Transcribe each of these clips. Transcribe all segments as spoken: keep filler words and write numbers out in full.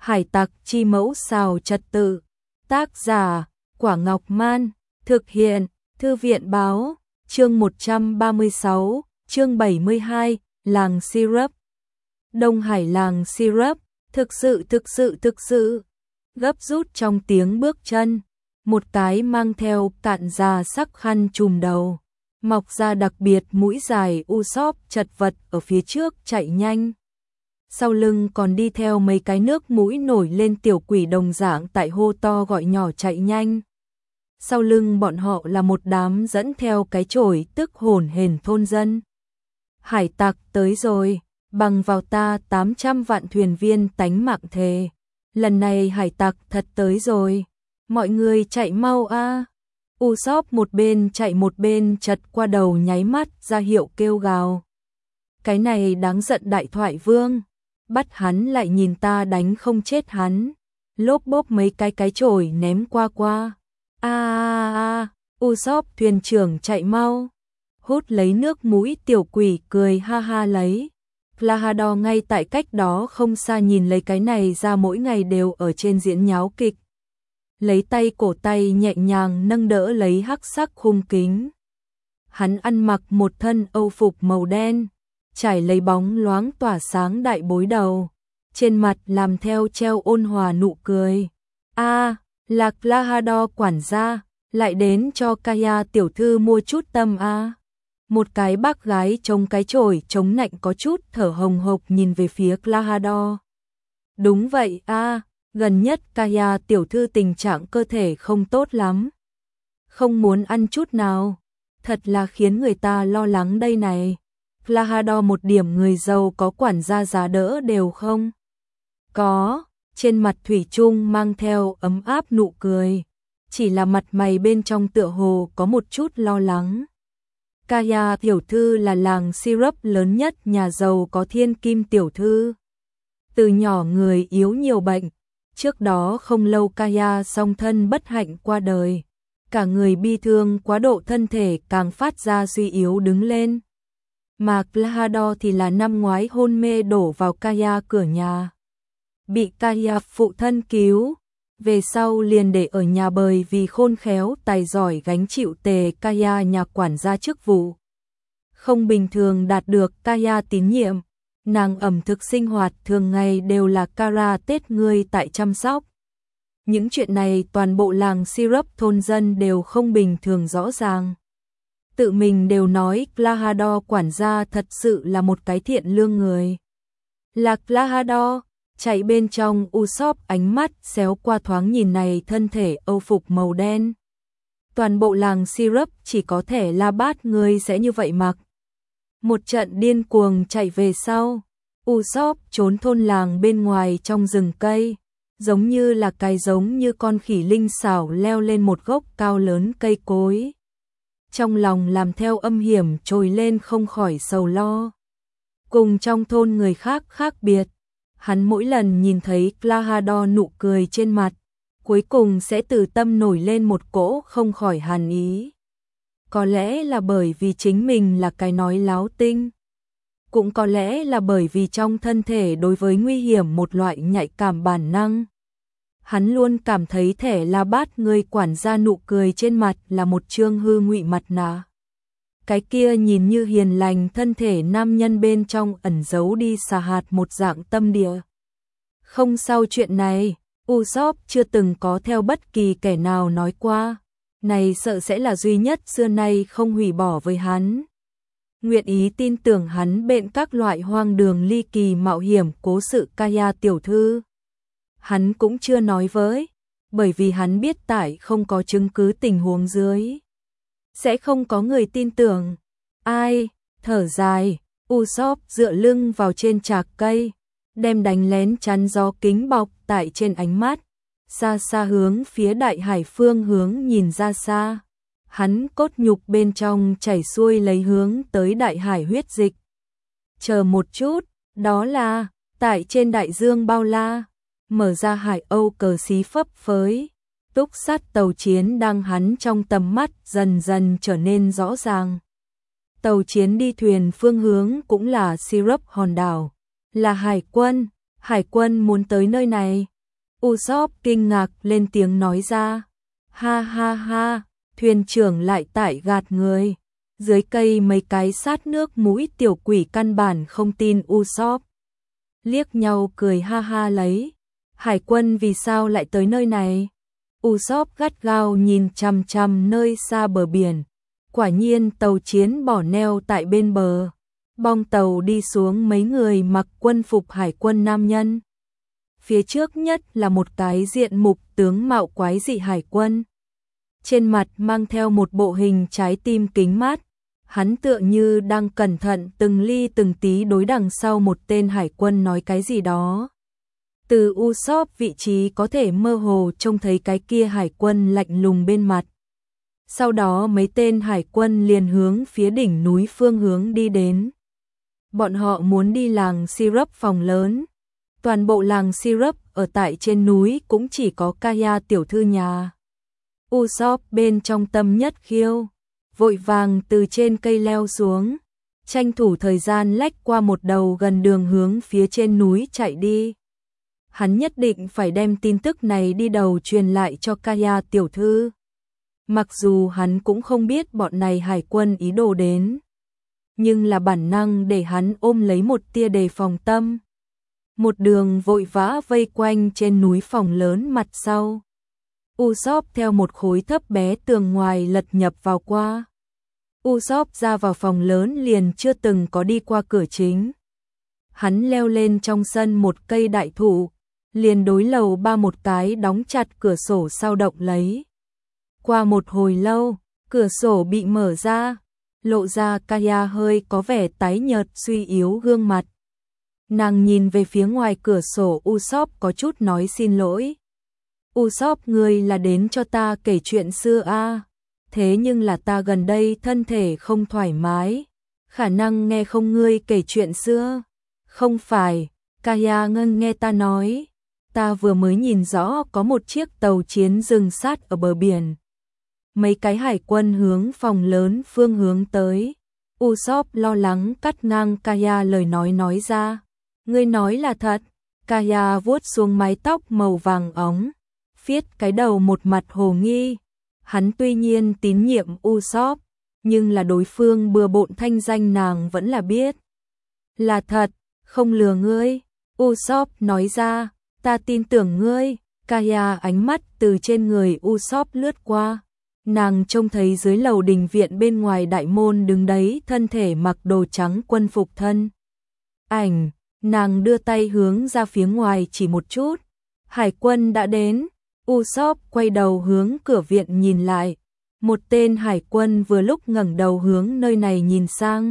Hải tặc chi mẫu xào trật tự. Tác giả, Quả Ngọc Man. Thực hiện, Thư viện báo. Chương một trăm ba mươi sáu, chương bảy mươi hai, làng syrup. Đông Hải làng syrup, thực sự thực sự thực sự. Gấp rút trong tiếng bước chân. Một cái mang theo cạn già sắc khăn trùm đầu. Mọc ra đặc biệt mũi dài Usopp chật vật ở phía trước chạy nhanh. Sau lưng còn đi theo mấy cái nước mũi nổi lên tiểu quỷ đồng dạng tại hô to gọi nhỏ chạy nhanh. Sau lưng bọn họ là một đám dẫn theo cái chổi tức hồn hển thôn dân. Hải tặc tới rồi, bằng vào ta tám trăm vạn thuyền viên tánh mạng thề. Lần này hải tặc thật tới rồi, mọi người chạy mau a. Usopp một bên chạy một bên chật qua đầu nháy mắt ra hiệu kêu gào. Cái này đáng giận đại thoại vương, bắt hắn lại nhìn ta đánh không chết hắn. Lốp bốp mấy cái cái chổi ném qua qua. A a a, Usopp thuyền trưởng chạy mau. Hút lấy nước mũi tiểu quỷ cười ha ha lấy. Clahador ngay tại cách đó không xa nhìn lấy cái này ra mỗi ngày đều ở trên diễn nháo kịch. Lấy tay cổ tay nhẹ nhàng nâng đỡ lấy hắc sắc khung kính. Hắn ăn mặc một thân âu phục màu đen, trải lấy bóng loáng tỏa sáng đại bối đầu, trên mặt làm theo treo ôn hòa nụ cười. A, à, là Clahador quản gia, lại đến cho Kaya tiểu thư mua chút tâm a. À. Một cái bác gái chống cái chổi chống nạnh có chút thở hồng hộc nhìn về phía Clahador. Đúng vậy a, à, gần nhất Kaya tiểu thư tình trạng cơ thể không tốt lắm. Không muốn ăn chút nào, thật là khiến người ta lo lắng đây này. Clahador một điểm người giàu có quản gia giá đỡ đều không? Có, trên mặt thủy chung mang theo ấm áp nụ cười, chỉ là mặt mày bên trong tựa hồ có một chút lo lắng. Kaya tiểu thư là làng syrup lớn nhất nhà giàu có thiên kim tiểu thư. Từ nhỏ người yếu nhiều bệnh, trước đó không lâu Kaya song thân bất hạnh qua đời. Cả người bi thương quá độ thân thể càng phát ra suy yếu đứng lên. Mà Clahador thì là năm ngoái hôn mê đổ vào Kaya cửa nhà. Bị Kaya phụ thân cứu, về sau liền để ở nhà bởi vì khôn khéo tài giỏi gánh chịu tề Kaya nhà quản gia chức vụ. Không bình thường đạt được Kaya tín nhiệm, nàng ẩm thực sinh hoạt thường ngày đều là Kara Tết ngươi tại chăm sóc. Những chuyện này toàn bộ làng syrup thôn dân đều không bình thường rõ ràng. Tự mình đều nói Clahador quản gia thật sự là một cái thiện lương người. Là Clahador, chạy bên trong Usopp ánh mắt xéo qua thoáng nhìn này thân thể âu phục màu đen. Toàn bộ làng syrup chỉ có thể La Bát người sẽ như vậy mặc. Một trận điên cuồng chạy về sau, Usopp trốn thôn làng bên ngoài trong rừng cây, giống như là cái giống như con khỉ linh xảo leo lên một gốc cao lớn cây cối. Trong lòng làm theo âm hiểm trồi lên không khỏi sầu lo. Cùng trong thôn người khác khác biệt, hắn mỗi lần nhìn thấy Clahador nụ cười trên mặt, cuối cùng sẽ từ tâm nổi lên một cỗ không khỏi hàn ý. Có lẽ là bởi vì chính mình là cái nói láo tinh. Cũng có lẽ là bởi vì trong thân thể đối với nguy hiểm một loại nhạy cảm bản năng. Hắn luôn cảm thấy thể La Bát người quản gia nụ cười trên mặt là một trương hư ngụy mặt nạ. Cái kia nhìn như hiền lành thân thể nam nhân bên trong ẩn giấu đi xà hạt một dạng tâm địa. Không sau chuyện này, Usopp chưa từng có theo bất kỳ kẻ nào nói qua. Này sợ sẽ là duy nhất xưa nay không hủy bỏ với hắn. Nguyện ý tin tưởng hắn bên các loại hoang đường ly kỳ mạo hiểm cố sự Kaya tiểu thư. Hắn cũng chưa nói với, bởi vì hắn biết tại không có chứng cứ tình huống dưới. Sẽ không có người tin tưởng. Ai, thở dài, Usopp dựa lưng vào trên trạc cây, đem đánh lén chắn gió kính bọc tại trên ánh mắt, xa xa hướng phía đại hải phương hướng nhìn ra xa. Hắn cốt nhục bên trong chảy xuôi lấy hướng tới đại hải huyết dịch. Chờ một chút, đó là, tại trên đại dương bao la, mở ra hải âu cờ xí phấp phới. Túc sắt tàu chiến đang hắn trong tầm mắt dần dần trở nên rõ ràng. Tàu chiến đi thuyền phương hướng cũng là syrup hòn đảo. Là hải quân, hải quân muốn tới nơi này, Usopp kinh ngạc lên tiếng nói ra. Ha ha ha, thuyền trưởng lại tại gạt người. Dưới cây mấy cái sát nước mũi tiểu quỷ căn bản không tin Usopp. Liếc nhau cười ha ha lấy. Hải quân vì sao lại tới nơi này? Usopp gắt gao nhìn chằm chằm nơi xa bờ biển. Quả nhiên tàu chiến bỏ neo tại bên bờ. Bong tàu đi xuống mấy người mặc quân phục hải quân nam nhân. Phía trước nhất là một cái diện mục tướng mạo quái dị hải quân. Trên mặt mang theo một bộ hình trái tim kính mát. Hắn tựa như đang cẩn thận từng ly từng tí đối đằng sau một tên hải quân nói cái gì đó. Từ Usopp vị trí có thể mơ hồ trông thấy cái kia hải quân lạnh lùng bên mặt. Sau đó mấy tên hải quân liền hướng phía đỉnh núi phương hướng đi đến. Bọn họ muốn đi làng Syrup phòng lớn. Toàn bộ làng Syrup ở tại trên núi cũng chỉ có Kaya tiểu thư nhà. Usopp bên trong tâm nhất khiêu, vội vàng từ trên cây leo xuống, tranh thủ thời gian lách qua một đầu gần đường hướng phía trên núi chạy đi. Hắn nhất định phải đem tin tức này đi đầu truyền lại cho Kaya tiểu thư. Mặc dù hắn cũng không biết bọn này hải quân ý đồ đến, nhưng là bản năng để hắn ôm lấy một tia đề phòng tâm. Một đường vội vã vây quanh trên núi phòng lớn mặt sau. Usopp theo một khối thấp bé tường ngoài lật nhập vào qua. Usopp ra vào phòng lớn liền chưa từng có đi qua cửa chính. Hắn leo lên trong sân một cây đại thụ, liền đối lầu ba một cái đóng chặt cửa sổ sau động lấy. Qua một hồi lâu, cửa sổ bị mở ra, lộ ra Kaya hơi có vẻ tái nhợt suy yếu gương mặt. Nàng nhìn về phía ngoài cửa sổ Usopp có chút nói xin lỗi. Usopp, ngươi là đến cho ta kể chuyện xưa a? À? Thế nhưng là ta gần đây thân thể không thoải mái, khả năng nghe không ngươi kể chuyện xưa. Không phải, Kaya ngân nghe ta nói, ta vừa mới nhìn rõ có một chiếc tàu chiến dừng sát ở bờ biển. Mấy cái hải quân hướng phòng lớn phương hướng tới. Usopp lo lắng cắt ngang Kaya lời nói nói ra. Ngươi nói là thật? Kaya vuốt xuống mái tóc màu vàng óng, phiết cái đầu một mặt hồ nghi. Hắn tuy nhiên tín nhiệm Usopp, nhưng là đối phương bừa bộn thanh danh nàng vẫn là biết. Là thật, không lừa ngươi. Usopp nói ra, ta tin tưởng ngươi. Kaya ánh mắt từ trên người Usopp lướt qua. Nàng trông thấy dưới lầu đình viện bên ngoài đại môn đứng đấy thân thể mặc đồ trắng quân phục thân. Ảnh, nàng đưa tay hướng ra phía ngoài chỉ một chút. Hải quân đã đến. Usopp quay đầu hướng cửa viện nhìn lại. Một tên hải quân vừa lúc ngẩng đầu hướng nơi này nhìn sang.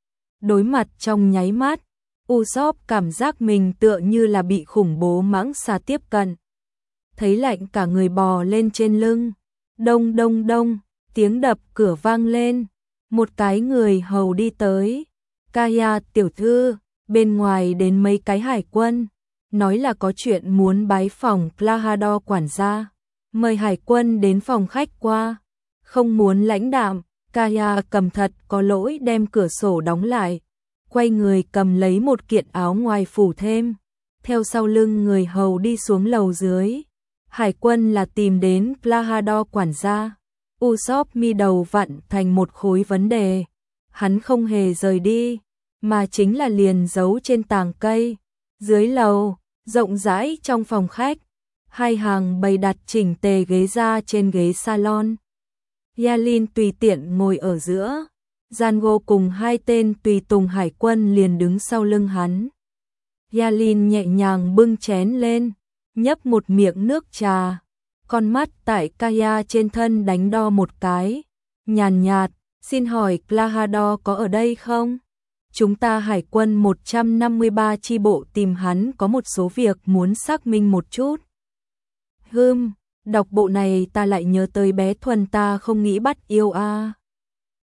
Đối mặt trong nháy mắt, Usopp cảm giác mình tựa như là bị khủng bố mãng xà tiếp cận. Thấy lạnh cả người bò lên trên lưng. Đông đông đông, tiếng đập cửa vang lên. Một cái người hầu đi tới. Kaya tiểu thư, bên ngoài đến mấy cái hải quân. Nói là có chuyện muốn bái phòng Klahadore quản gia. Mời hải quân đến phòng khách qua. Không muốn lãnh đạm, Kaya cầm thật có lỗi đem cửa sổ đóng lại. Quay người cầm lấy một kiện áo ngoài phủ thêm. Theo sau lưng người hầu đi xuống lầu dưới. Hải quân là tìm đến Klahadore quản gia. Usopp mi đầu vặn thành một khối vấn đề. Hắn không hề rời đi, mà chính là liền giấu trên tàng cây. Dưới lầu, rộng rãi trong phòng khách, hai hàng bày đặt chỉnh tề ghế ra trên ghế salon. Yalin tùy tiện ngồi ở giữa. Jango cùng hai tên tùy tùng hải quân liền đứng sau lưng hắn. Yalin nhẹ nhàng bưng chén lên, nhấp một miệng nước trà, con mắt tại Kaya trên thân đánh đo một cái, nhàn nhạt, xin hỏi Klahadore có ở đây không? Chúng ta hải quân một trăm năm mươi ba chi bộ tìm hắn có một số việc muốn xác minh một chút. Hừm, đọc bộ này ta lại nhớ tới bé Thuần ta không nghĩ bắt yêu a. À.